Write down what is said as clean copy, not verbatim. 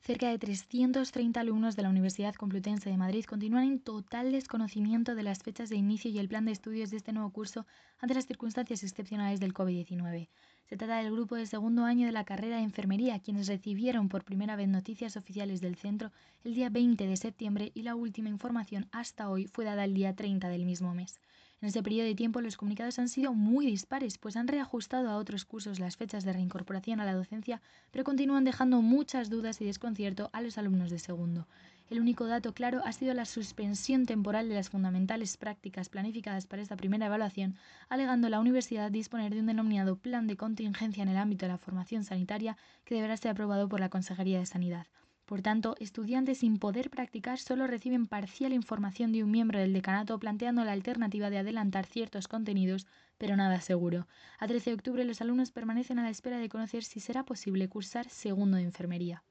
Cerca de 330 alumnos de la Universidad Complutense de Madrid continúan en total desconocimiento de las fechas de inicio y el plan de estudios de este nuevo curso ante las circunstancias excepcionales del COVID-19. Se trata del grupo de segundo año de la carrera de enfermería, quienes recibieron por primera vez noticias oficiales del centro el día 20 de septiembre y la última información hasta hoy fue dada el día 30 del mismo mes. En ese periodo de tiempo los comunicados han sido muy dispares, pues han reajustado a otros cursos las fechas de reincorporación a la docencia, pero continúan dejando muchas dudas y desconcierto a los alumnos de segundo. El único dato claro ha sido la suspensión temporal de las fundamentales prácticas planificadas para esta primera evaluación, alegando la universidad disponer de un denominado plan de contingencia en el ámbito de la formación sanitaria que deberá ser aprobado por la Consejería de Sanidad. Por tanto, estudiantes sin poder practicar solo reciben parcial información de un miembro del decanato planteando la alternativa de adelantar ciertos contenidos, pero nada seguro. A 13 de octubre los alumnos permanecen a la espera de conocer si será posible cursar segundo de enfermería.